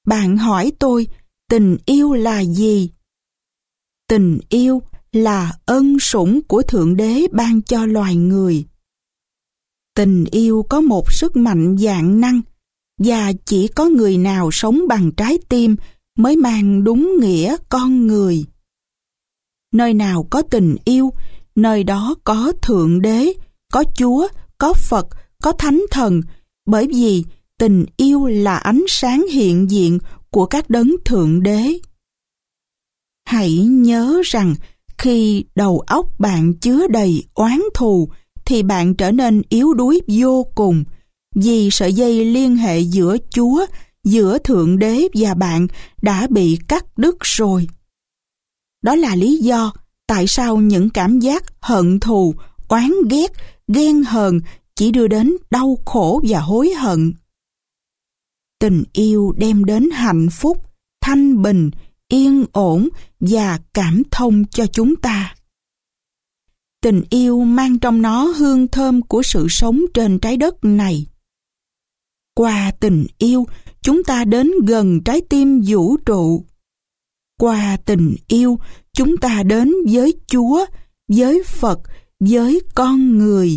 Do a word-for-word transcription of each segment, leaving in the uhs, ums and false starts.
bạn hỏi tôi, tình yêu là gì? Tình yêu là ân sủng của Thượng Đế ban cho loài người. Tình yêu có một sức mạnh vạn năng, và chỉ có người nào sống bằng trái tim mới mang đúng nghĩa con người. Nơi nào có tình yêu, nơi đó có Thượng Đế, có Chúa, có Phật, có Thánh Thần, bởi vì tình yêu là ánh sáng hiện diện của các đấng Thượng Đế. Hãy nhớ rằng khi đầu óc bạn chứa đầy oán thù thì bạn trở nên yếu đuối vô cùng, vì sợi dây liên hệ giữa Chúa, giữa Thượng Đế và bạn đã bị cắt đứt rồi. Đó là lý do tại sao những cảm giác hận thù, oán ghét, ghen hờn chỉ đưa đến đau khổ và hối hận. Tình yêu đem đến hạnh phúc, thanh bình, yên ổn và cảm thông cho chúng ta. Tình yêu mang trong nó hương thơm của sự sống trên trái đất này. Qua tình yêu, chúng ta đến gần trái tim vũ trụ. Qua tình yêu, chúng ta đến với Chúa, với Phật, với con người.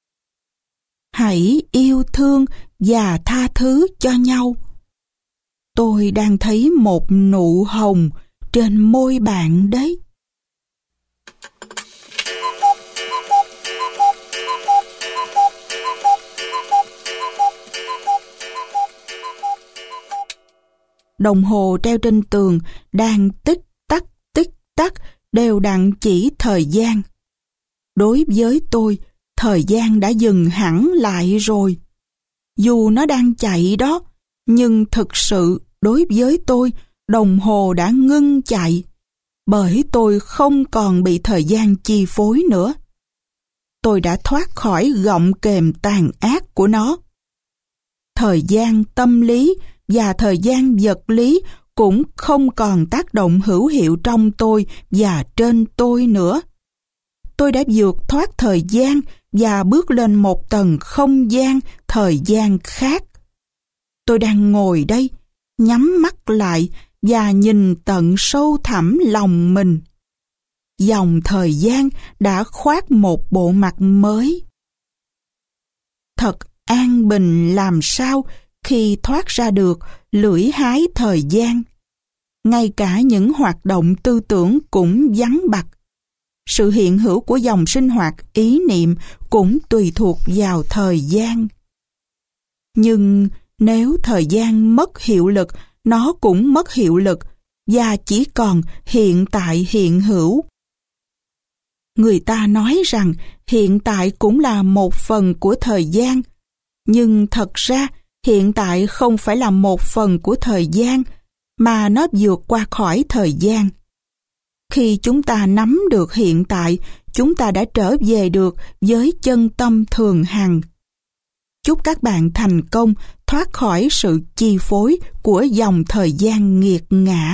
Hãy yêu thương và tha thứ cho nhau. Tôi đang thấy một nụ hồng trên môi bạn đấy. Đồng hồ treo trên tường đang tích tắc tích tắc đều đặn chỉ thời gian. Đối với tôi, thời gian đã dừng hẳn lại rồi. Dù nó đang chạy đó, nhưng thực sự đối với tôi, đồng hồ đã ngưng chạy, bởi tôi không còn bị thời gian chi phối nữa. Tôi đã thoát khỏi gọng kềm tàn ác của nó. Thời gian tâm lý và thời gian vật lý cũng không còn tác động hữu hiệu trong tôi và trên tôi nữa. Tôi đã vượt thoát thời gian và bước lên một tầng không gian, thời gian khác. Tôi đang ngồi đây, nhắm mắt lại và nhìn tận sâu thẳm lòng mình. Dòng thời gian đã khoác một bộ mặt mới. Thật an bình làm sao khi thoát ra được lưỡi hái thời gian. Ngay cả những hoạt động tư tưởng cũng vắng bặt. Sự hiện hữu của dòng sinh hoạt ý niệm cũng tùy thuộc vào thời gian. Nhưng nếu thời gian mất hiệu lực, nó cũng mất hiệu lực và chỉ còn hiện tại hiện hữu. Người ta nói rằng hiện tại cũng là một phần của thời gian, nhưng thật ra hiện tại không phải là một phần của thời gian, mà nó vượt qua khỏi thời gian. Khi chúng ta nắm được hiện tại, chúng ta đã trở về được với chân tâm thường hằng. Chúc các bạn thành công thoát khỏi sự chi phối của dòng thời gian nghiệt ngã.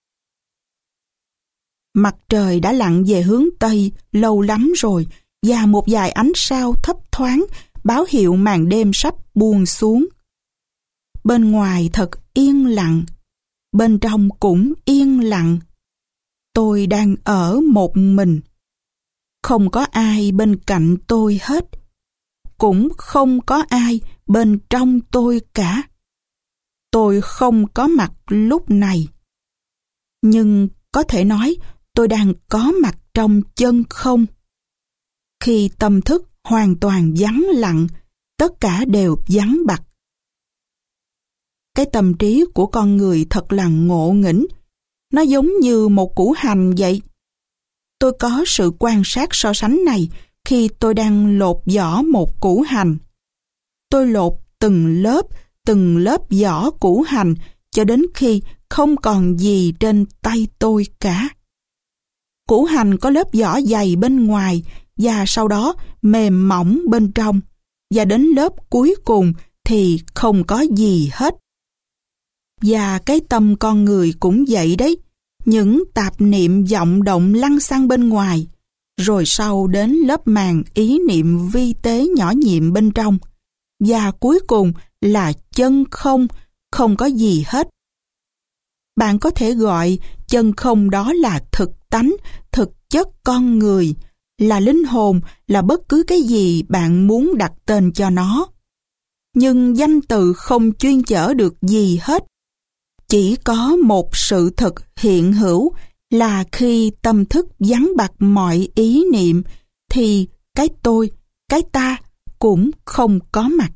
Mặt trời đã lặn về hướng Tây lâu lắm rồi, và một vài ánh sao thấp thoáng báo hiệu màn đêm sắp buông xuống. Bên ngoài thật yên lặng, bên trong cũng yên lặng. Tôi đang ở một mình. Không có ai bên cạnh tôi hết. Cũng không có ai bên trong tôi cả. Tôi không có mặt lúc này. Nhưng có thể nói tôi đang có mặt trong chân không. Khi tâm thức hoàn toàn vắng lặng, tất cả đều vắng bặt. Cái tâm trí của con người thật là ngộ nghĩnh. Nó giống như một củ hành vậy. Tôi có sự quan sát so sánh này khi tôi đang lột vỏ một củ hành. Tôi lột từng lớp, từng lớp vỏ củ hành cho đến khi không còn gì trên tay tôi cả. Củ hành có lớp vỏ dày bên ngoài và sau đó mềm mỏng bên trong, và đến lớp cuối cùng thì không có gì hết. Và cái tâm con người cũng vậy đấy. Những tạp niệm vọng động lăn xăng bên ngoài, rồi sau đến lớp màng ý niệm vi tế nhỏ nhiệm bên trong, và cuối cùng là chân không, không có gì hết. Bạn có thể gọi chân không đó là thực tánh, thực chất con người, là linh hồn, là bất cứ cái gì bạn muốn đặt tên cho nó. Nhưng danh từ không chuyên chở được gì hết. Chỉ có một sự thật hiện hữu là khi tâm thức vắng bặt mọi ý niệm thì cái tôi, cái ta cũng không có mặt.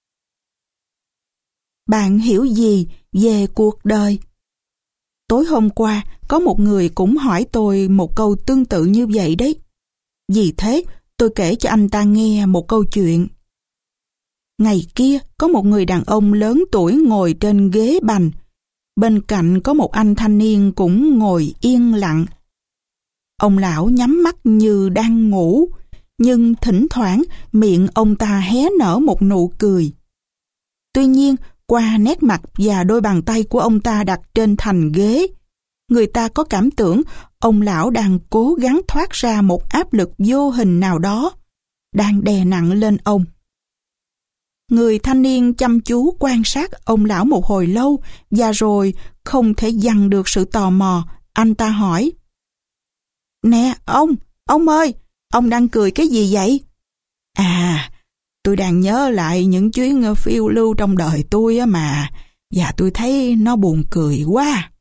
Bạn hiểu gì về cuộc đời? Tối hôm qua có một người cũng hỏi tôi một câu tương tự như vậy đấy. Vì thế tôi kể cho anh ta nghe một câu chuyện. Ngày kia có một người đàn ông lớn tuổi ngồi trên ghế bành. Bên cạnh có một anh thanh niên cũng ngồi yên lặng. Ông lão nhắm mắt như đang ngủ, nhưng thỉnh thoảng miệng ông ta hé nở một nụ cười. Tuy nhiên, qua nét mặt và đôi bàn tay của ông ta đặt trên thành ghế, người ta có cảm tưởng ông lão đang cố gắng thoát ra một áp lực vô hình nào đó, đang đè nặng lên ông. Người thanh niên chăm chú quan sát ông lão một hồi lâu và rồi không thể dằn được sự tò mò, anh ta hỏi: Nè ông, ông ơi, ông đang cười cái gì vậy? À, tôi đang nhớ lại những chuyến phiêu lưu trong đời tôi á mà, và tôi thấy nó buồn cười quá.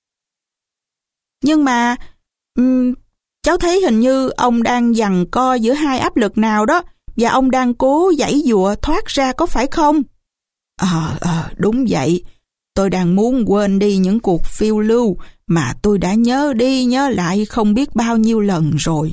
Nhưng mà, um, cháu thấy hình như ông đang giằng co giữa hai áp lực nào đó, và ông đang cố giãy giụa thoát ra có phải không? Ờ, à, đúng vậy. Tôi đang muốn quên đi những cuộc phiêu lưu mà tôi đã nhớ đi nhớ lại không biết bao nhiêu lần rồi.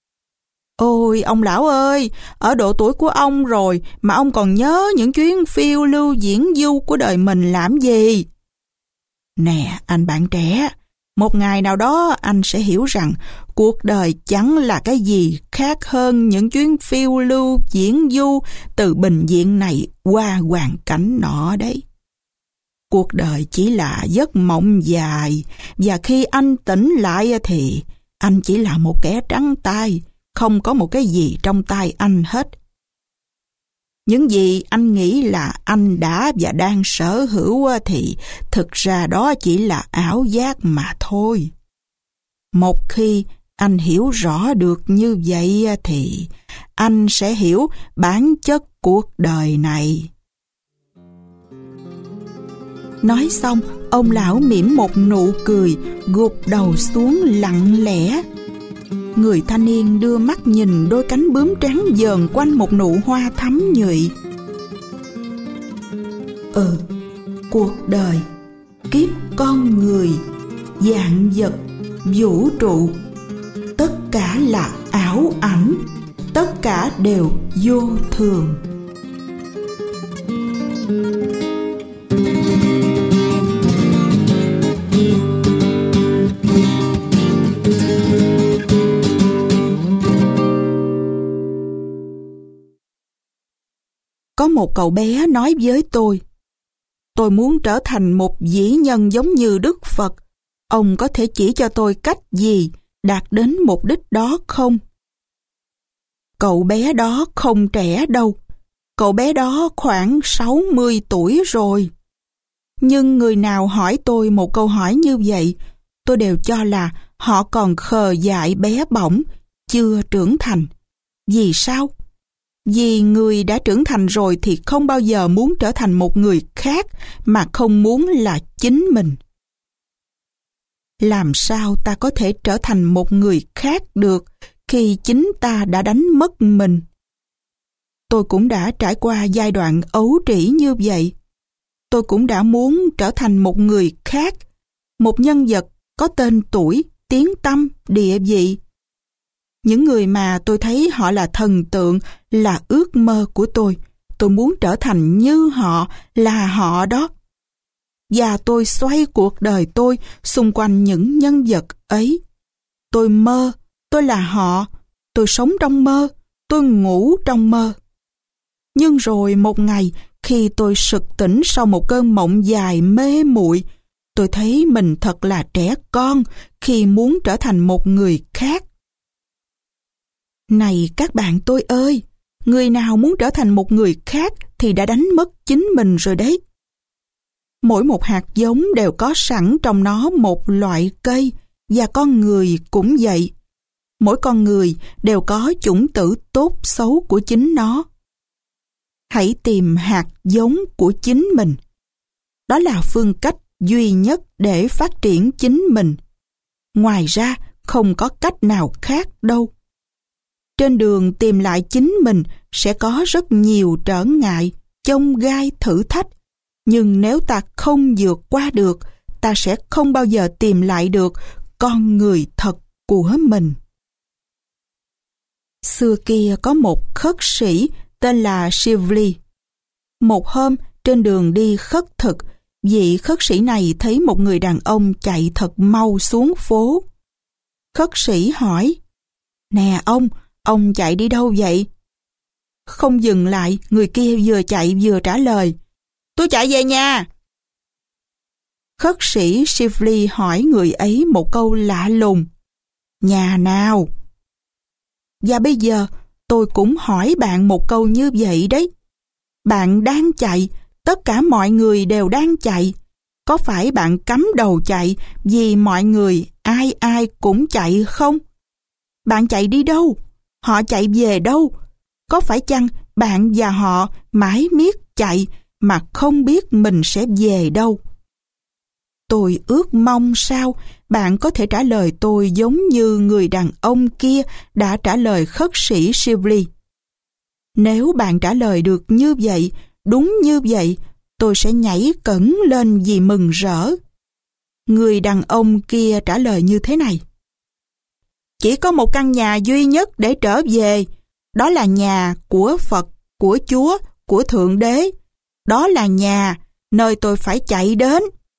Ôi, ông lão ơi, ở độ tuổi của ông rồi mà ông còn nhớ những chuyến phiêu lưu diễn du của đời mình làm gì? Nè, anh bạn trẻ, một ngày nào đó anh sẽ hiểu rằng cuộc đời chẳng là cái gì khác hơn những chuyến phiêu lưu diễn du từ bình diện này qua hoàn cảnh nọ đấy. Cuộc đời chỉ là giấc mộng dài, và khi anh tỉnh lại thì anh chỉ là một kẻ trắng tay, không có một cái gì trong tay anh hết. Những gì anh nghĩ là anh đã và đang sở hữu thì thực ra đó chỉ là ảo giác mà thôi. Một khi anh hiểu rõ được như vậy thì anh sẽ hiểu bản chất cuộc đời này. Nói xong, ông lão mỉm một nụ cười, gục đầu xuống lặng lẽ. Người thanh niên đưa mắt nhìn đôi cánh bướm trắng dờn quanh một nụ hoa thắm nhụy. Ừ, cuộc đời, kiếp con người, vạn vật, vũ trụ, tất cả là ảo ảnh, tất cả đều vô thường. Có một cậu bé nói với tôi: Tôi muốn trở thành một vĩ nhân giống như Đức Phật. Ông có thể chỉ cho tôi cách gì đạt đến mục đích đó không? Cậu bé đó không trẻ đâu. Cậu bé đó khoảng sáu mươi tuổi rồi. Nhưng người nào hỏi tôi một câu hỏi như vậy, tôi đều cho là họ còn khờ dại bé bỏng, chưa trưởng thành. Vì sao? Vì người đã trưởng thành rồi thì không bao giờ muốn trở thành một người khác mà không muốn là chính mình. Làm sao ta có thể trở thành một người khác được khi chính ta đã đánh mất mình? Tôi cũng đã trải qua giai đoạn ấu trĩ như vậy. Tôi cũng đã muốn trở thành một người khác, một nhân vật có tên tuổi, tiếng tăm, địa vị. Những người mà tôi thấy họ là thần tượng là ước mơ của tôi. Tôi muốn trở thành như họ, là họ đó. Và tôi xoay cuộc đời tôi xung quanh những nhân vật ấy. Tôi mơ, tôi là họ, tôi sống trong mơ, tôi ngủ trong mơ. Nhưng rồi một ngày, khi tôi sực tỉnh sau một cơn mộng dài mê muội, tôi thấy mình thật là trẻ con khi muốn trở thành một người khác. Này các bạn tôi ơi, người nào muốn trở thành một người khác thì đã đánh mất chính mình rồi đấy. Mỗi một hạt giống đều có sẵn trong nó một loại cây, và con người cũng vậy. Mỗi con người đều có chủng tử tốt xấu của chính nó. Hãy tìm hạt giống của chính mình. Đó là phương cách duy nhất để phát triển chính mình. Ngoài ra, không có cách nào khác đâu. Trên đường tìm lại chính mình sẽ có rất nhiều trở ngại, chông gai, thử thách. Nhưng nếu ta không vượt qua được, ta sẽ không bao giờ tìm lại được con người thật của mình. Xưa kia có một khất sĩ tên là Shivli. Một hôm, trên đường đi khất thực, vị khất sĩ này thấy một người đàn ông chạy thật mau xuống phố. Khất sĩ hỏi, "Nè ông, ông chạy đi đâu vậy?" Không dừng lại, người kia vừa chạy vừa trả lời, "Tôi chạy về nhà." Khất sĩ Shivli hỏi người ấy một câu lạ lùng, "Nhà nào?" Và bây giờ tôi cũng hỏi bạn một câu như vậy đấy. Bạn đang chạy, tất cả mọi người đều đang chạy. Có phải bạn cắm đầu chạy vì mọi người ai ai cũng chạy không? Bạn chạy đi đâu? Họ chạy về đâu? Có phải chăng bạn và họ mãi miết chạy mà không biết mình sẽ về đâu? Tôi ước mong sao bạn có thể trả lời tôi giống như người đàn ông kia đã trả lời khất sĩ Shivli. Nếu bạn trả lời được như vậy, đúng như vậy, tôi sẽ nhảy cẫng lên vì mừng rỡ. Người đàn ông kia trả lời như thế này: "Chỉ có một căn nhà duy nhất để trở về, đó là nhà của Phật, của Chúa, của Thượng Đế. Đó là nhà nơi tôi phải chạy đến."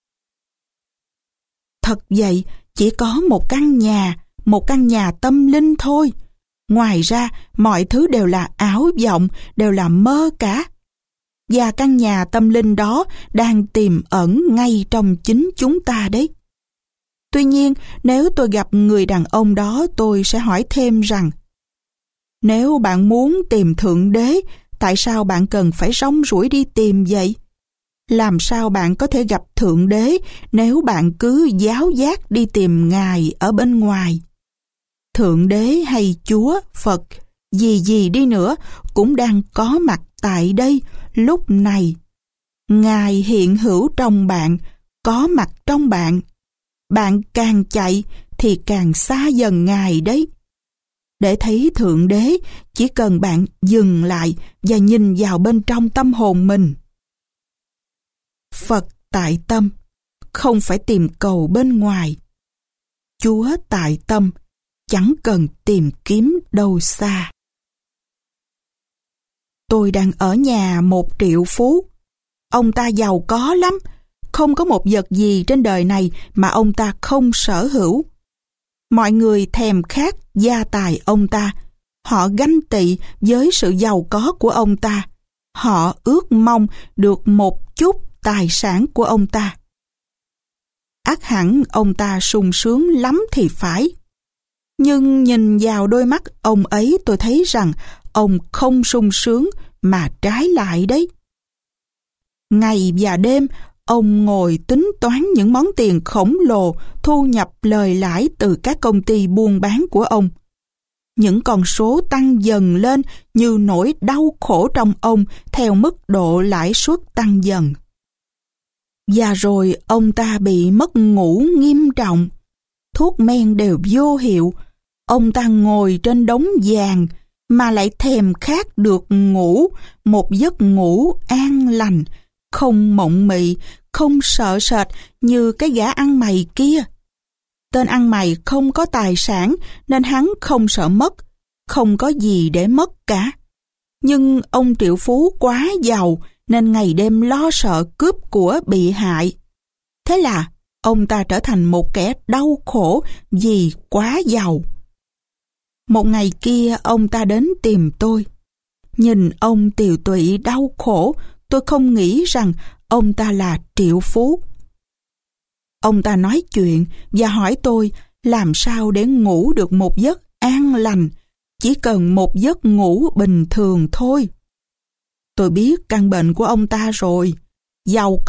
Thật vậy, chỉ có một căn nhà, một căn nhà tâm linh thôi. Ngoài ra, mọi thứ đều là ảo vọng, đều là mơ cả. Và căn nhà tâm linh đó đang tiềm ẩn ngay trong chính chúng ta đấy. Tuy nhiên, nếu tôi gặp người đàn ông đó, tôi sẽ hỏi thêm rằng, nếu bạn muốn tìm Thượng Đế, tại sao bạn cần phải rong ruổi đi tìm vậy? Làm sao bạn có thể gặp Thượng Đế nếu bạn cứ giáo giác đi tìm Ngài ở bên ngoài? Thượng Đế hay Chúa, Phật, gì gì đi nữa cũng đang có mặt tại đây lúc này. Ngài hiện hữu trong bạn, có mặt trong bạn. Bạn càng chạy thì càng xa dần Ngài đấy. Để thấy Thượng Đế, chỉ cần bạn dừng lại và nhìn vào bên trong tâm hồn mình. Phật tại tâm, không phải tìm cầu bên ngoài. Chúa tại tâm, chẳng cần tìm kiếm đâu xa. Tôi đang ở nhà một triệu phú. Ông ta giàu có lắm, không có một vật gì trên đời này mà ông ta không sở hữu. Mọi người thèm khát gia tài ông ta. Họ ganh tị với sự giàu có của ông ta. Họ ước mong được một chút tài sản của ông ta. Ắt hẳn ông ta sung sướng lắm thì phải. Nhưng nhìn vào đôi mắt ông ấy, tôi thấy rằng ông không sung sướng mà trái lại đấy. Ngày và đêm, ông ngồi tính toán những món tiền khổng lồ thu nhập lời lãi từ các công ty buôn bán của ông. Những con số tăng dần lên như nỗi đau khổ trong ông theo mức độ lãi suất tăng dần. Và rồi ông ta bị mất ngủ nghiêm trọng. Thuốc men đều vô hiệu. Ông ta ngồi trên đống vàng mà lại thèm khát được ngủ một giấc ngủ an lành, không mộng mị, không sợ sệt như cái gã ăn mày kia. Tên ăn mày không có tài sản nên hắn không sợ mất, không có gì để mất cả. Nhưng ông triệu phú quá giàu nên ngày đêm lo sợ cướp của bị hại. Thế là ông ta trở thành một kẻ đau khổ vì quá giàu. Một ngày kia ông ta đến tìm tôi. Nhìn ông tiều tụy đau khổ, tôi không nghĩ rằng ông ta là triệu phú. Ông ta nói chuyện và hỏi tôi làm sao để ngủ được một giấc an lành, chỉ cần một giấc ngủ bình thường thôi. Tôi biết căn bệnh của ông ta rồi, giàu có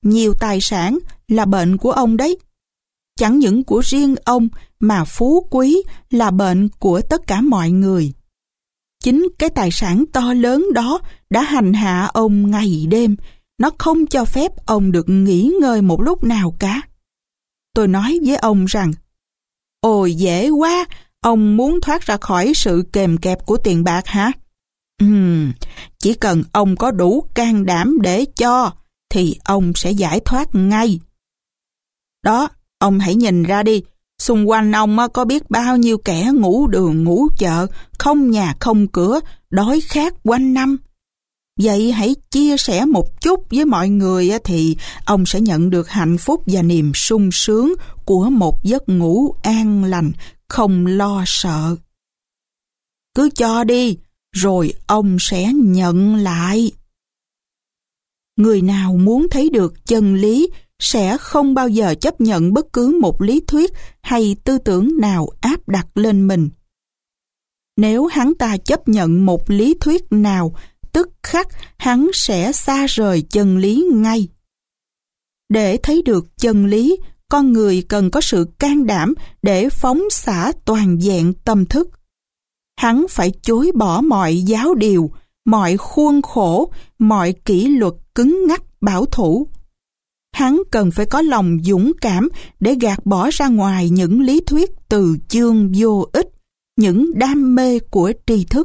nhiều tài sản là bệnh của ông đấy. Chẳng những của riêng ông mà phú quý là bệnh của tất cả mọi người. Chính cái tài sản to lớn đó đã hành hạ ông ngày đêm, nó không cho phép ông được nghỉ ngơi một lúc nào cả. Tôi nói với ông rằng, ôi dễ quá, ông muốn thoát ra khỏi sự kềm kẹp của tiền bạc hả? Ừm, chỉ cần ông có đủ can đảm để cho, thì ông sẽ giải thoát ngay. Đó, ông hãy nhìn ra đi, xung quanh ông có biết bao nhiêu kẻ ngủ đường ngủ chợ, không nhà không cửa, đói khát quanh năm. Vậy hãy chia sẻ một chút với mọi người thì ông sẽ nhận được hạnh phúc và niềm sung sướng của một giấc ngủ an lành, không lo sợ. Cứ cho đi, rồi ông sẽ nhận lại. Người nào muốn thấy được chân lý sẽ không bao giờ chấp nhận bất cứ một lý thuyết hay tư tưởng nào áp đặt lên mình. Nếu hắn ta chấp nhận một lý thuyết nào, tức khắc hắn sẽ xa rời chân lý ngay. Để thấy được chân lý, con người cần có sự can đảm để phóng xả toàn vẹn tâm thức. Hắn phải chối bỏ mọi giáo điều, mọi khuôn khổ, mọi kỷ luật cứng ngắc bảo thủ. Hắn cần phải có lòng dũng cảm để gạt bỏ ra ngoài những lý thuyết từ chương vô ích, những đam mê của tri thức.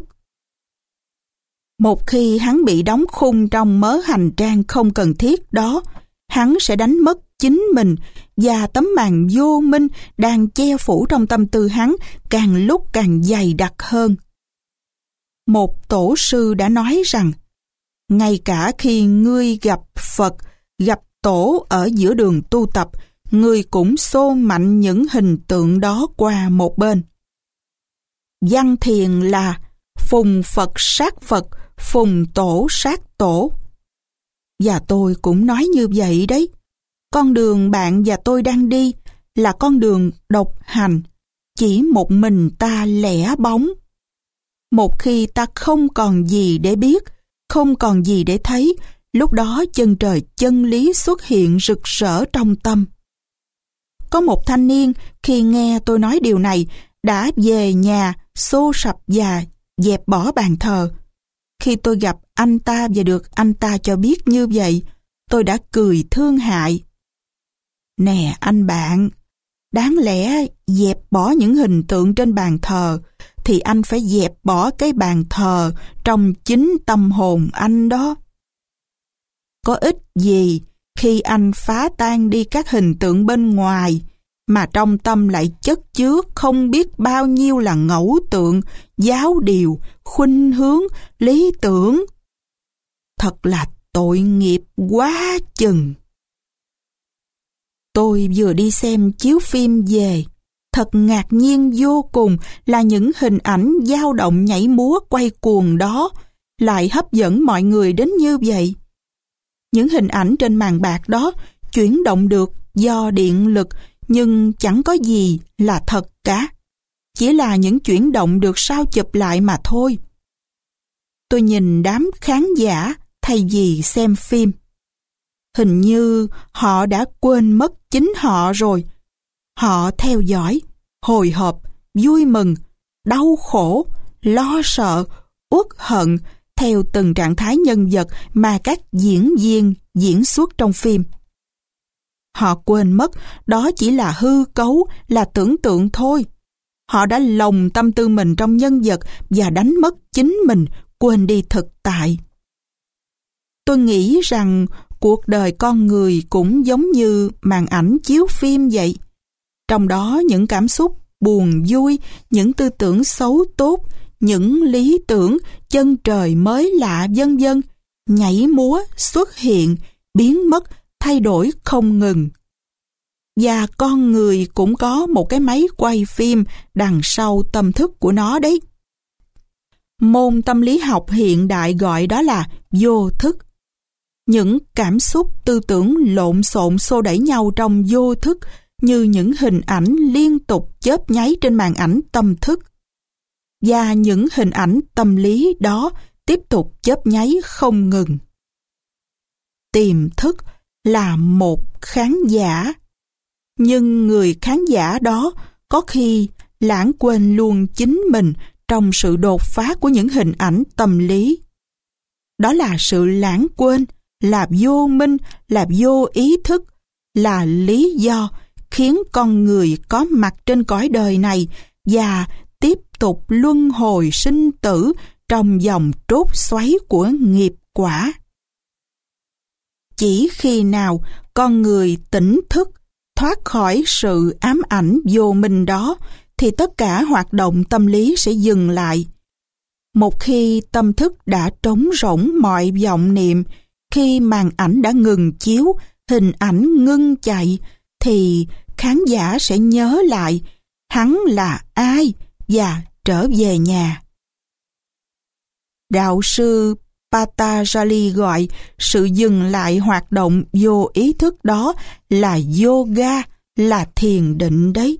Một khi hắn bị đóng khung trong mớ hành trang không cần thiết đó, hắn sẽ đánh mất chính mình và tấm màn vô minh đang che phủ trong tâm tư hắn càng lúc càng dày đặc hơn. Một tổ sư đã nói rằng, ngay cả khi ngươi gặp Phật, gặp Tổ ở giữa đường tu tập, ngươi cũng xô mạnh những hình tượng đó qua một bên. Văn thiền là phùng Phật sát Phật, phùng Tổ sát Tổ. Và tôi cũng nói như vậy đấy. Con đường bạn và tôi đang đi là con đường độc hành, chỉ một mình ta lẻ bóng. Một khi ta không còn gì để biết, không còn gì để thấy, lúc đó chân trời chân lý xuất hiện rực rỡ trong tâm. Có một thanh niên khi nghe tôi nói điều này đã về nhà xô sập và dẹp bỏ bàn thờ. Khi tôi gặp anh ta và được anh ta cho biết như vậy, tôi đã cười thương hại. Nè anh bạn, đáng lẽ dẹp bỏ những hình tượng trên bàn thờ thì anh phải dẹp bỏ cái bàn thờ trong chính tâm hồn anh đó. Có ích gì khi anh phá tan đi các hình tượng bên ngoài mà trong tâm lại chất chứa không biết bao nhiêu là ngẫu tượng, giáo điều, khuynh hướng, lý tưởng. Thật là tội nghiệp quá chừng. Tôi vừa đi xem chiếu phim về, thật ngạc nhiên vô cùng là những hình ảnh dao động nhảy múa quay cuồng đó lại hấp dẫn mọi người đến như vậy. Những hình ảnh trên màn bạc đó chuyển động được do điện lực, nhưng chẳng có gì là thật cả. Chỉ là những chuyển động được sao chụp lại mà thôi. Tôi nhìn đám khán giả thay vì xem phim. Hình như họ đã quên mất chính họ rồi. Họ theo dõi, hồi hộp, vui mừng, đau khổ, lo sợ, uất hận theo từng trạng thái nhân vật mà các diễn viên diễn xuất trong phim. Họ quên mất đó chỉ là hư cấu, là tưởng tượng thôi. Họ đã lồng tâm tư mình trong nhân vật và đánh mất chính mình, quên đi thực tại. Tôi nghĩ rằng cuộc đời con người cũng giống như màn ảnh chiếu phim vậy. Trong đó những cảm xúc buồn vui, những tư tưởng xấu tốt, những lý tưởng, chân trời mới lạ vân vân, nhảy múa, xuất hiện, biến mất, thay đổi không ngừng. Và con người cũng có một cái máy quay phim đằng sau tâm thức của nó đấy. Môn tâm lý học hiện đại gọi đó là vô thức. Những cảm xúc tư tưởng lộn xộn xô đẩy nhau trong vô thức như những hình ảnh liên tục chớp nháy trên màn ảnh tâm thức. Và những hình ảnh tâm lý đó tiếp tục chớp nháy không ngừng. Tiềm thức là một khán giả. Nhưng người khán giả đó có khi lãng quên luôn chính mình trong sự đột phá của những hình ảnh tâm lý. Đó là sự lãng quên, là vô minh, là vô ý thức, là lý do khiến con người có mặt trên cõi đời này và tiếp tục luân hồi sinh tử trong vòng trốt xoáy của nghiệp quả. Chỉ khi nào con người tỉnh thức, thoát khỏi sự ám ảnh vô minh đó, thì tất cả hoạt động tâm lý sẽ dừng lại. Một khi tâm thức đã trống rỗng mọi vọng niệm, khi màn ảnh đã ngừng chiếu, hình ảnh ngưng chạy, thì khán giả sẽ nhớ lại hắn là ai và trở về nhà. Đạo sư Patanjali gọi sự dừng lại hoạt động vô ý thức đó là yoga, là thiền định đấy.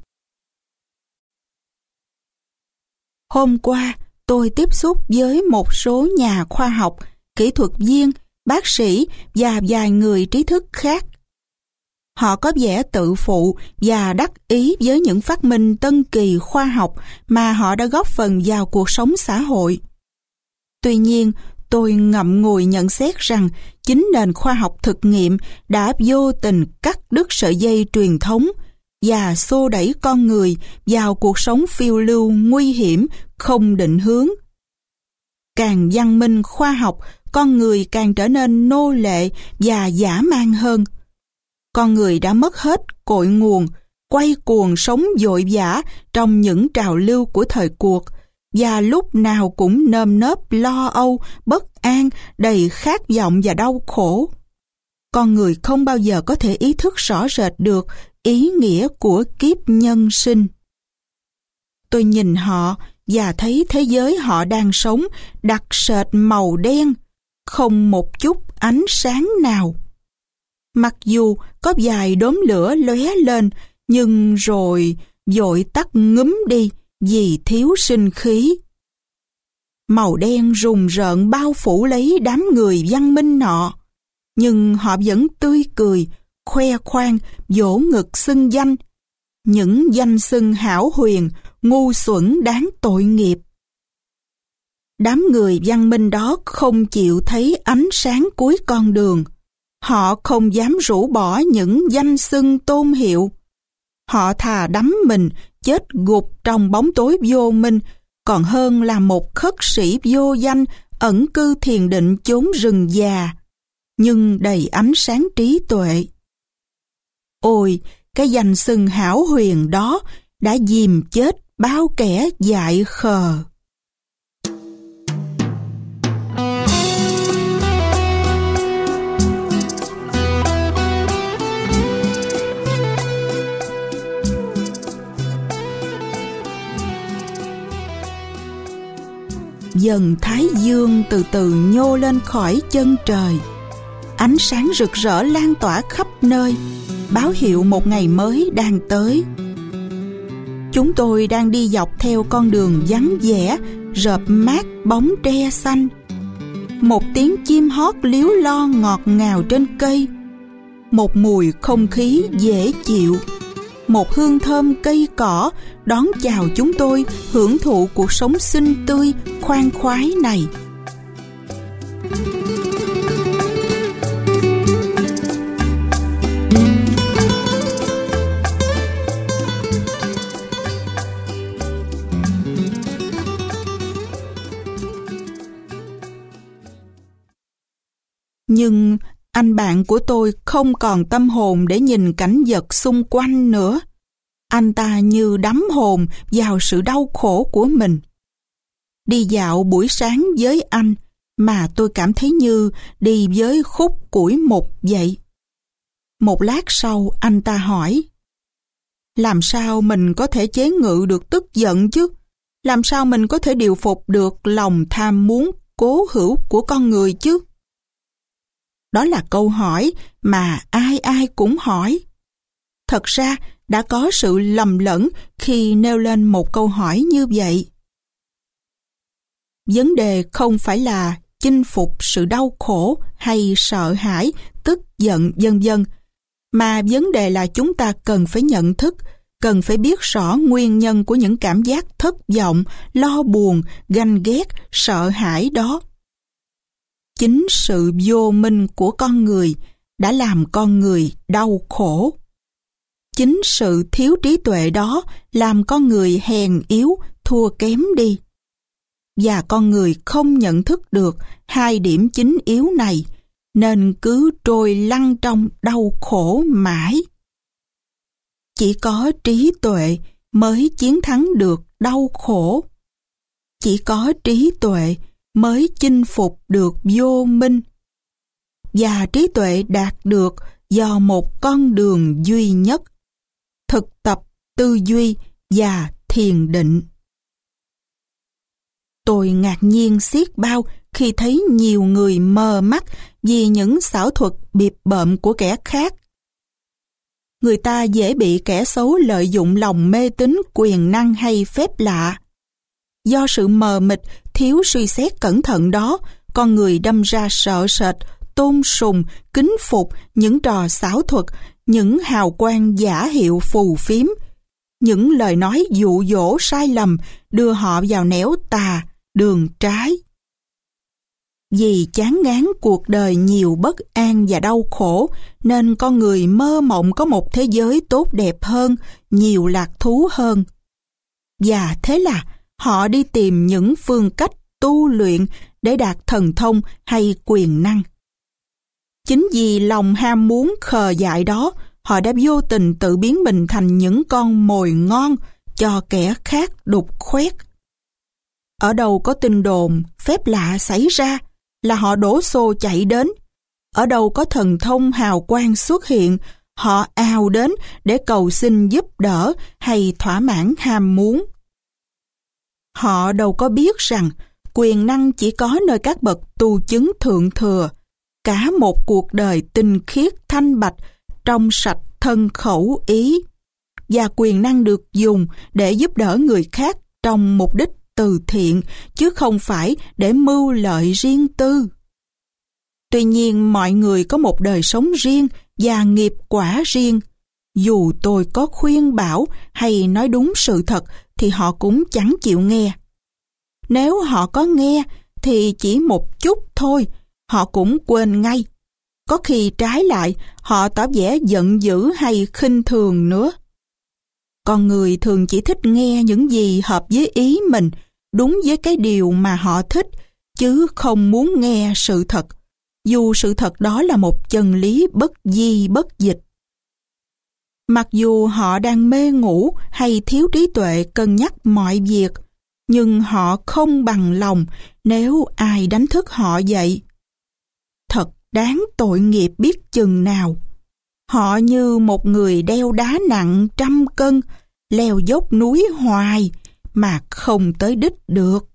Hôm qua, tôi tiếp xúc với một số nhà khoa học, kỹ thuật viên, bác sĩ và vài người trí thức khác. Họ có vẻ tự phụ và đắc ý với những phát minh tân kỳ khoa học mà họ đã góp phần vào cuộc sống xã hội. Tuy nhiên, tôi ngậm ngùi nhận xét rằng chính nền khoa học thực nghiệm đã vô tình cắt đứt sợi dây truyền thống và xô đẩy con người vào cuộc sống phiêu lưu nguy hiểm, không định hướng. Càng văn minh khoa học, con người càng trở nên nô lệ và dã man hơn. Con người đã mất hết cội nguồn, quay cuồng sống vội vã trong những trào lưu của thời cuộc, và lúc nào cũng nơm nớp lo âu, bất an, đầy khát vọng và đau khổ. Con người không bao giờ có thể ý thức rõ rệt được ý nghĩa của kiếp nhân sinh. Tôi nhìn họ và thấy thế giới họ đang sống đặc sệt màu đen, không một chút ánh sáng nào. Mặc dù có vài đốm lửa lóe lên, nhưng rồi vội tắt ngúm đi vì thiếu sinh khí. Màu đen rùng rợn bao phủ lấy đám người văn minh nọ, nhưng họ vẫn tươi cười, khoe khoang, vỗ ngực xưng danh. Những danh xưng hão huyền, ngu xuẩn đáng tội nghiệp. Đám người văn minh đó không chịu thấy ánh sáng cuối con đường. Họ không dám rũ bỏ những danh xưng tôn hiệu. Họ thà đắm mình, chết gục trong bóng tối vô minh, còn hơn là một khất sĩ vô danh ẩn cư thiền định chốn rừng già, nhưng đầy ánh sáng trí tuệ. Ôi, cái danh xưng hão huyền đó đã dìm chết bao kẻ dại khờ. Dần thái dương từ từ nhô lên khỏi chân trời. Ánh sáng rực rỡ lan tỏa khắp nơi, báo hiệu một ngày mới đang tới. Chúng tôi đang đi dọc theo con đường vắng vẻ, rợp mát bóng tre xanh. Một tiếng chim hót líu lo ngọt ngào trên cây, một mùi không khí dễ chịu, một hương thơm cây cỏ đón chào chúng tôi hưởng thụ cuộc sống xinh tươi, khoan khoái này. Nhưng anh bạn của tôi không còn tâm hồn để nhìn cảnh vật xung quanh nữa. Anh ta như đắm hồn vào sự đau khổ của mình. Đi dạo buổi sáng với anh mà tôi cảm thấy như đi với khúc củi mục vậy. Một lát sau anh ta hỏi: làm sao mình có thể chế ngự được tức giận chứ? Làm sao mình có thể điều phục được lòng tham muốn cố hữu của con người chứ? Đó là câu hỏi mà ai ai cũng hỏi. Thật ra đã có sự lầm lẫn khi nêu lên một câu hỏi như vậy. Vấn đề không phải là chinh phục sự đau khổ hay sợ hãi, tức giận, vân vân. Mà vấn đề là chúng ta cần phải nhận thức, cần phải biết rõ nguyên nhân của những cảm giác thất vọng, lo buồn, ganh ghét, sợ hãi đó. Chính sự vô minh của con người đã làm con người đau khổ. Chính sự thiếu trí tuệ đó làm con người hèn yếu, thua kém đi. Và con người không nhận thức được hai điểm chính yếu này, nên cứ trôi lăn trong đau khổ mãi. Chỉ có trí tuệ mới chiến thắng được đau khổ. Chỉ có trí tuệ mới chinh phục được vô minh. Và trí tuệ đạt được do một con đường duy nhất: thực tập tư duy và thiền định. Tôi ngạc nhiên xiết bao khi thấy nhiều người mờ mắt vì những xảo thuật biệp bợm của kẻ khác. Người ta dễ bị kẻ xấu lợi dụng lòng mê tín quyền năng hay phép lạ. Do sự mờ mịt, thiếu suy xét cẩn thận đó, con người đâm ra sợ sệt, tôn sùng, kính phục những trò xảo thuật, những hào quang giả hiệu phù phiếm, những lời nói dụ dỗ sai lầm đưa họ vào nẻo tà, đường trái. Vì chán ngán cuộc đời nhiều bất an và đau khổ, nên con người mơ mộng có một thế giới tốt đẹp hơn, nhiều lạc thú hơn. Và thế là họ đi tìm những phương cách tu luyện để đạt thần thông hay quyền năng. Chính vì lòng ham muốn khờ dại đó, họ đã vô tình tự biến mình thành những con mồi ngon cho kẻ khác đục khoét. Ở đâu có tin đồn, phép lạ xảy ra là họ đổ xô chạy đến. Ở đâu có thần thông hào quang xuất hiện, họ ào đến để cầu xin giúp đỡ hay thỏa mãn ham muốn. Họ đâu có biết rằng quyền năng chỉ có nơi các bậc tu chứng thượng thừa. Cả một cuộc đời tinh khiết thanh bạch, trong sạch thân khẩu ý. Và quyền năng được dùng để giúp đỡ người khác trong mục đích từ thiện, chứ không phải để mưu lợi riêng tư. Tuy nhiên, mọi người có một đời sống riêng và nghiệp quả riêng. Dù tôi có khuyên bảo hay nói đúng sự thật thì họ cũng chẳng chịu nghe. Nếu họ có nghe thì chỉ một chút thôi, họ cũng quên ngay. Có khi trái lại, họ tỏ vẻ giận dữ hay khinh thường nữa. Con người thường chỉ thích nghe những gì hợp với ý mình, đúng với cái điều mà họ thích, chứ không muốn nghe sự thật, dù sự thật đó là một chân lý bất di bất dịch. Mặc dù họ đang mê ngủ hay thiếu trí tuệ cân nhắc mọi việc, nhưng họ không bằng lòng nếu ai đánh thức họ dậy. Thật đáng tội nghiệp biết chừng nào. Họ như một người đeo đá nặng trăm cân, leo dốc núi hoài mà không tới đích được.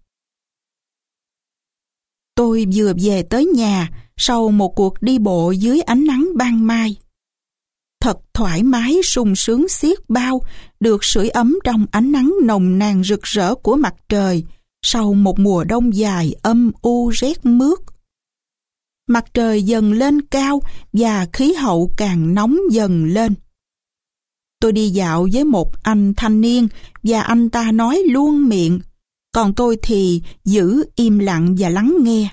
Tôi vừa về tới nhà sau một cuộc đi bộ dưới ánh nắng ban mai. Thật thoải mái sung sướng xiết bao, được sưởi ấm trong ánh nắng nồng nàn rực rỡ của mặt trời sau một mùa đông dài âm u rét mướt. Mặt trời dần lên cao và khí hậu càng nóng dần lên. Tôi đi dạo với một anh thanh niên và anh ta nói luôn miệng, còn tôi thì giữ im lặng và lắng nghe.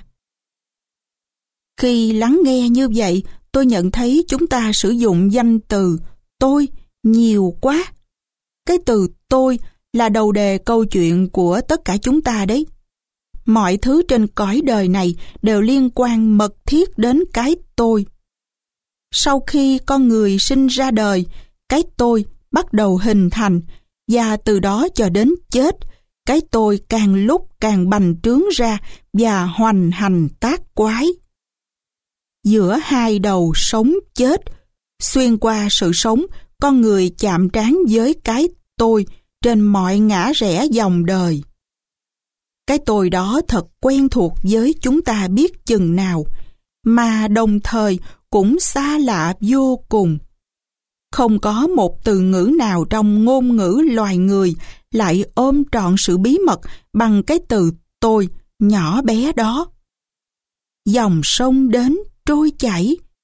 Khi lắng nghe như vậy, tôi nhận thấy chúng ta sử dụng danh từ tôi nhiều quá. Cái từ tôi là đầu đề câu chuyện của tất cả chúng ta đấy. Mọi thứ trên cõi đời này đều liên quan mật thiết đến cái tôi. Sau khi con người sinh ra đời, cái tôi bắt đầu hình thành, và từ đó cho đến chết, cái tôi càng lúc càng bành trướng ra và hoành hành tác quái. Giữa hai đầu sống chết, xuyên qua sự sống, con người chạm trán với cái tôi trên mọi ngã rẽ dòng đời. Cái tôi đó thật quen thuộc với chúng ta biết chừng nào, mà đồng thời cũng xa lạ vô cùng. Không có một từ ngữ nào trong ngôn ngữ loài người lại ôm trọn sự bí mật bằng cái từ tôi nhỏ bé đó. Dòng sông đến trôi chảy,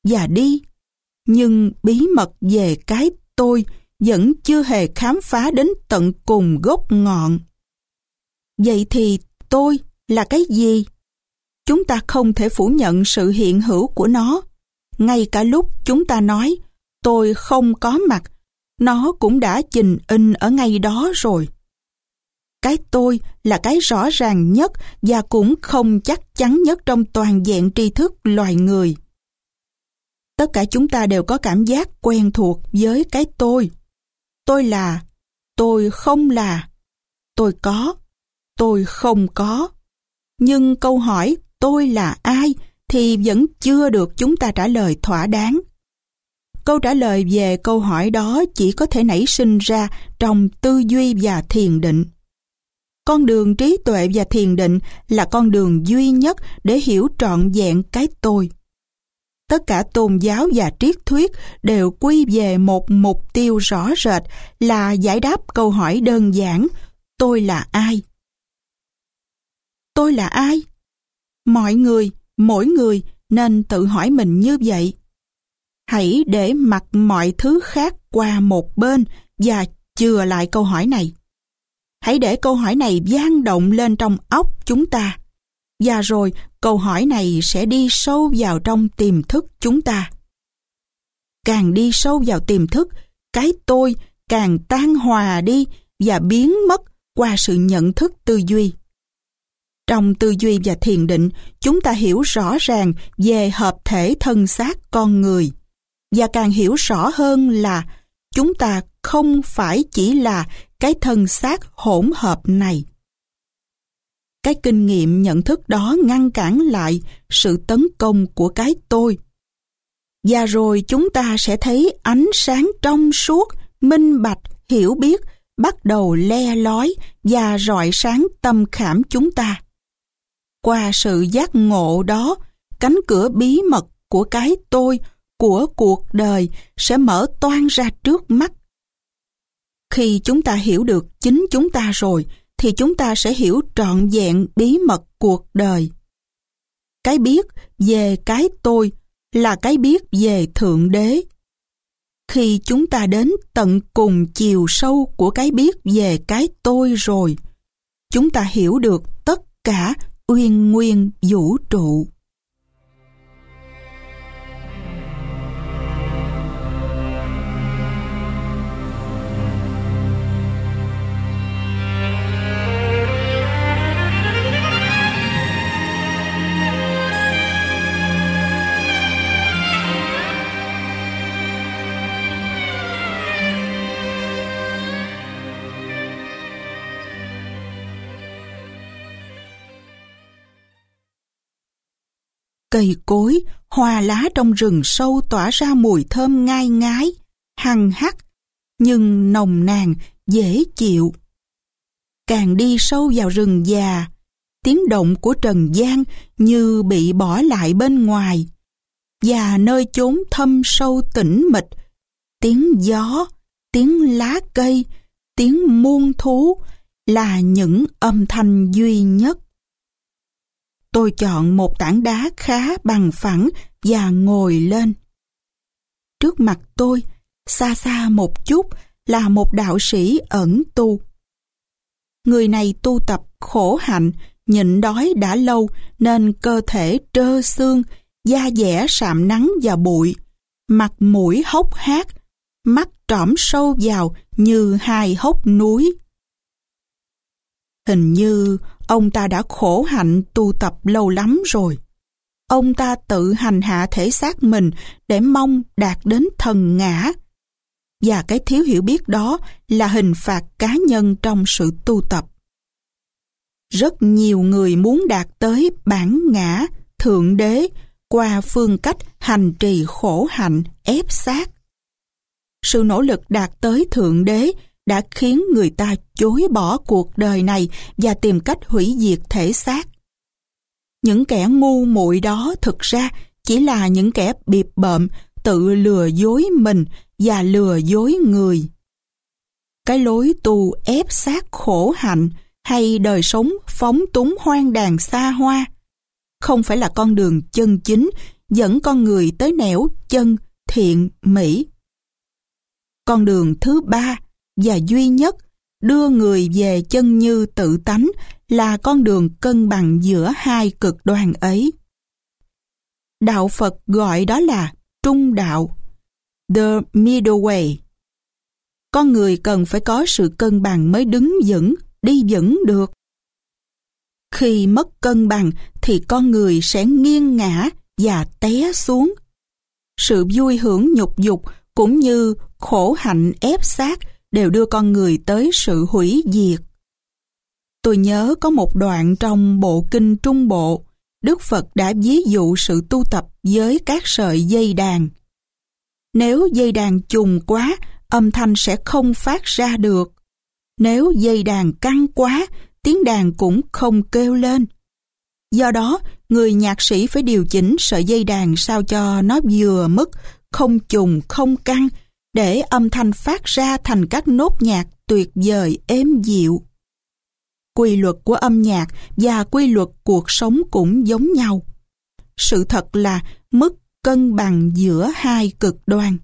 và đi, nhưng bí mật về cái tôi vẫn chưa hề khám phá đến tận cùng gốc ngọn. Vậy thì tôi là cái gì? Chúng ta không thể phủ nhận sự hiện hữu của nó. Ngay cả lúc chúng ta nói tôi không có mặt, nó cũng đã chình in ở ngay đó rồi. Cái tôi là cái rõ ràng nhất và cũng không chắc chắn nhất trong toàn vẹn tri thức loài người. Tất cả chúng ta đều có cảm giác quen thuộc với cái tôi. Tôi là, tôi không là, tôi có, tôi không có. Nhưng câu hỏi tôi là ai thì vẫn chưa được chúng ta trả lời thỏa đáng. Câu trả lời về câu hỏi đó chỉ có thể nảy sinh ra trong tư duy và thiền định. Con đường trí tuệ và thiền định là con đường duy nhất để hiểu trọn vẹn cái tôi. Tất cả tôn giáo và triết thuyết đều quy về một mục tiêu rõ rệt là giải đáp câu hỏi đơn giản: tôi là ai? Tôi là ai? Mọi người, mỗi người nên tự hỏi mình như vậy. Hãy để mặc mọi thứ khác qua một bên và chừa lại câu hỏi này. Hãy để câu hỏi này vang động lên trong óc chúng ta. Và rồi câu hỏi này sẽ đi sâu vào trong tiềm thức chúng ta. Càng đi sâu vào tiềm thức, cái tôi càng tan hòa đi và biến mất qua sự nhận thức tư duy. Trong tư duy và thiền định, chúng ta hiểu rõ ràng về hợp thể thân xác con người. Và càng hiểu rõ hơn là chúng ta không phải chỉ là cái thân xác hỗn hợp này. Cái kinh nghiệm nhận thức đó ngăn cản lại sự tấn công của cái tôi. Và rồi chúng ta sẽ thấy ánh sáng trong suốt, minh bạch, hiểu biết bắt đầu le lói và rọi sáng tâm khảm chúng ta. Qua sự giác ngộ đó, cánh cửa bí mật của cái tôi, của cuộc đời sẽ mở toang ra trước mắt. Khi chúng ta hiểu được chính chúng ta rồi, thì chúng ta sẽ hiểu trọn vẹn bí mật cuộc đời. Cái biết về cái tôi là cái biết về Thượng Đế. Khi chúng ta đến tận cùng chiều sâu của cái biết về cái tôi rồi, chúng ta hiểu được tất cả uyên nguyên vũ trụ. Cây cối, hoa lá trong rừng sâu tỏa ra mùi thơm ngai ngái, hằng hắc, nhưng nồng nàn, dễ chịu. Càng đi sâu vào rừng già, tiếng động của trần gian như bị bỏ lại bên ngoài. Và nơi chốn thâm sâu tĩnh mịch, tiếng gió, tiếng lá cây, tiếng muôn thú là những âm thanh duy nhất. Tôi chọn một tảng đá khá bằng phẳng và ngồi lên. Trước mặt tôi, xa xa một chút, là một đạo sĩ ẩn tu. Người này tu tập khổ hạnh, nhịn đói đã lâu nên cơ thể trơ xương, da dẻ sạm nắng và bụi, mặt mũi hốc hác, mắt trõm sâu vào như hai hốc núi. Hình như ông ta đã khổ hạnh tu tập lâu lắm rồi. Ông ta tự hành hạ thể xác mình để mong đạt đến thần ngã. Và cái thiếu hiểu biết đó là hình phạt cá nhân trong sự tu tập. Rất nhiều người muốn đạt tới bản ngã, Thượng Đế qua phương cách hành trì khổ hạnh, ép xác. Sự nỗ lực đạt tới Thượng Đế đã khiến người ta chối bỏ cuộc đời này và tìm cách hủy diệt thể xác. Những kẻ ngu muội đó thực ra chỉ là những kẻ bịp bợm tự lừa dối mình và lừa dối người. Cái lối tu ép xác khổ hạnh hay đời sống phóng túng hoang đàng xa hoa không phải là con đường chân chính dẫn con người tới nẻo chân thiện mỹ. Con đường thứ ba và duy nhất đưa người về chân như tự tánh là con đường cân bằng giữa hai cực đoan ấy. Đạo Phật gọi đó là trung đạo, the middle way. Con người cần phải có sự cân bằng mới đứng vững, đi vững được. Khi mất cân bằng thì con người sẽ nghiêng ngã và té xuống. Sự vui hưởng nhục dục cũng như khổ hạnh ép sát đều đưa con người tới sự hủy diệt. Tôi nhớ có một đoạn trong bộ kinh Trung Bộ, Đức Phật đã ví dụ sự tu tập với các sợi dây đàn. Nếu dây đàn chùng quá, âm thanh sẽ không phát ra được. Nếu dây đàn căng quá, tiếng đàn cũng không kêu lên. Do đó, người nhạc sĩ phải điều chỉnh sợi dây đàn sao cho nó vừa mức, không trùng, không căng, để âm thanh phát ra thành các nốt nhạc tuyệt vời êm dịu. Quy luật của âm nhạc và quy luật cuộc sống cũng giống nhau. Sự thật là mức cân bằng giữa hai cực đoan.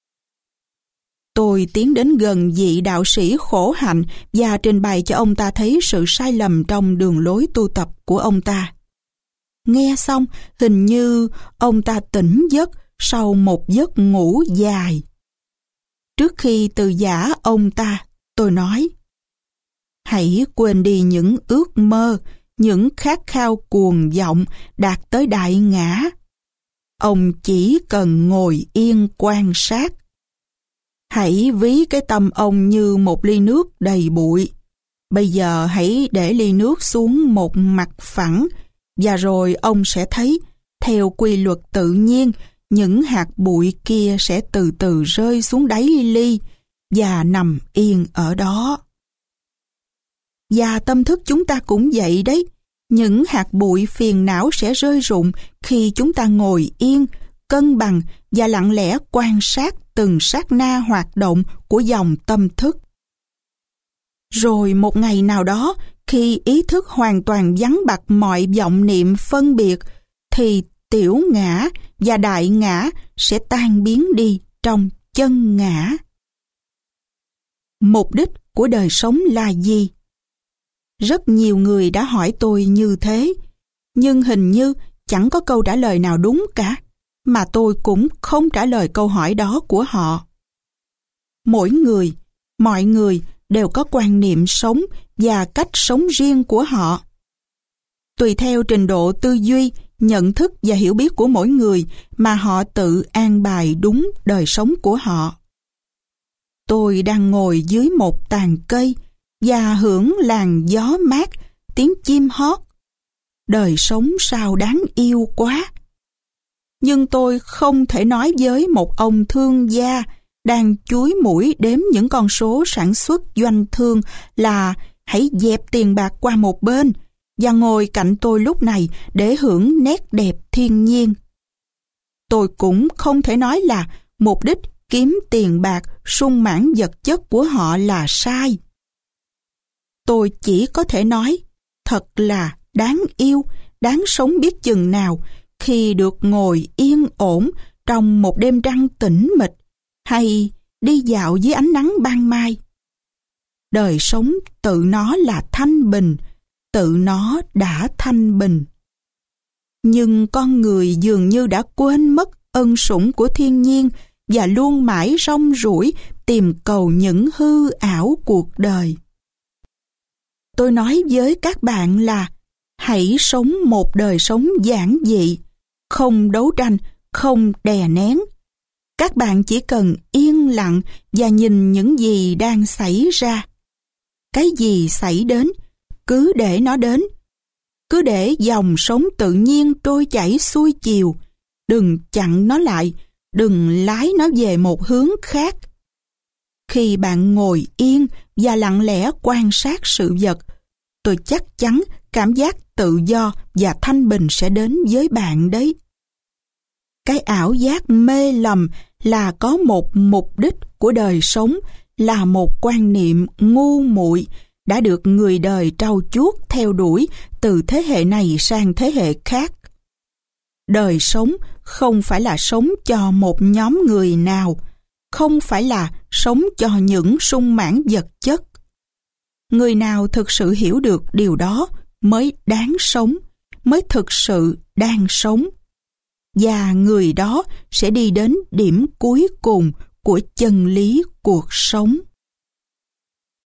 Tôi tiến đến gần vị đạo sĩ khổ hạnh và trình bày cho ông ta thấy sự sai lầm trong đường lối tu tập của ông ta. Nghe xong, hình như ông ta tỉnh giấc sau một giấc ngủ dài. Trước khi từ giã ông ta, tôi nói: hãy quên đi những ước mơ, những khát khao cuồng vọng đạt tới đại ngã. Ông chỉ cần ngồi yên quan sát. Hãy ví cái tâm ông như một ly nước đầy bụi. Bây giờ hãy để ly nước xuống một mặt phẳng, và rồi ông sẽ thấy, theo quy luật tự nhiên, những hạt bụi kia sẽ từ từ rơi xuống đáy ly và nằm yên ở đó. Và tâm thức chúng ta cũng vậy đấy. Những hạt bụi phiền não sẽ rơi rụng khi chúng ta ngồi yên, cân bằng và lặng lẽ quan sát từng sát na hoạt động của dòng tâm thức. Rồi một ngày nào đó, khi ý thức hoàn toàn vắng bặt mọi vọng niệm phân biệt, thì tiểu ngã và đại ngã sẽ tan biến đi trong chân ngã. Mục đích của đời sống là gì? Rất nhiều người đã hỏi tôi như thế, nhưng hình như chẳng có câu trả lời nào đúng cả, mà tôi cũng không trả lời câu hỏi đó của họ. Mỗi người, mọi người đều có quan niệm sống và cách sống riêng của họ. Tùy theo trình độ tư duy, nhận thức và hiểu biết của mỗi người mà họ tự an bài đúng đời sống của họ. Tôi đang ngồi dưới một tàn cây và hưởng làn gió mát, tiếng chim hót. Đời sống sao đáng yêu quá! Nhưng tôi không thể nói với một ông thương gia đang chúi mũi đếm những con số sản xuất doanh thương là hãy dẹp tiền bạc qua một bên và ngồi cạnh tôi lúc này để hưởng nét đẹp thiên nhiên. Tôi cũng không thể nói là mục đích kiếm tiền bạc, sung mãn vật chất của họ là sai. Tôi chỉ có thể nói, thật là đáng yêu, đáng sống biết chừng nào khi được ngồi yên ổn trong một đêm trăng tĩnh mịch hay đi dạo dưới ánh nắng ban mai. Đời sống tự nó là thanh bình, tự nó đã thanh bình. Nhưng con người dường như đã quên mất ân sủng của thiên nhiên và luôn mãi rong ruổi tìm cầu những hư ảo cuộc đời. Tôi nói với các bạn là hãy sống một đời sống giản dị, không đấu tranh, không đè nén. Các bạn chỉ cần yên lặng và nhìn những gì đang xảy ra. Cái gì xảy đến, cứ để nó đến. Cứ để dòng sống tự nhiên trôi chảy xuôi chiều. Đừng chặn nó lại, đừng lái nó về một hướng khác. Khi bạn ngồi yên và lặng lẽ quan sát sự vật, tôi chắc chắn cảm giác tự do và thanh bình sẽ đến với bạn đấy. Cái ảo giác mê lầm là có một mục đích của đời sống, là một quan niệm ngu muội đã được người đời trau chuốt theo đuổi từ thế hệ này sang thế hệ khác. Đời sống không phải là sống cho một nhóm người nào, không phải là sống cho những sung mãn vật chất. Người nào thực sự hiểu được điều đó mới đáng sống, mới thực sự đang sống. Và người đó sẽ đi đến điểm cuối cùng của chân lý cuộc sống.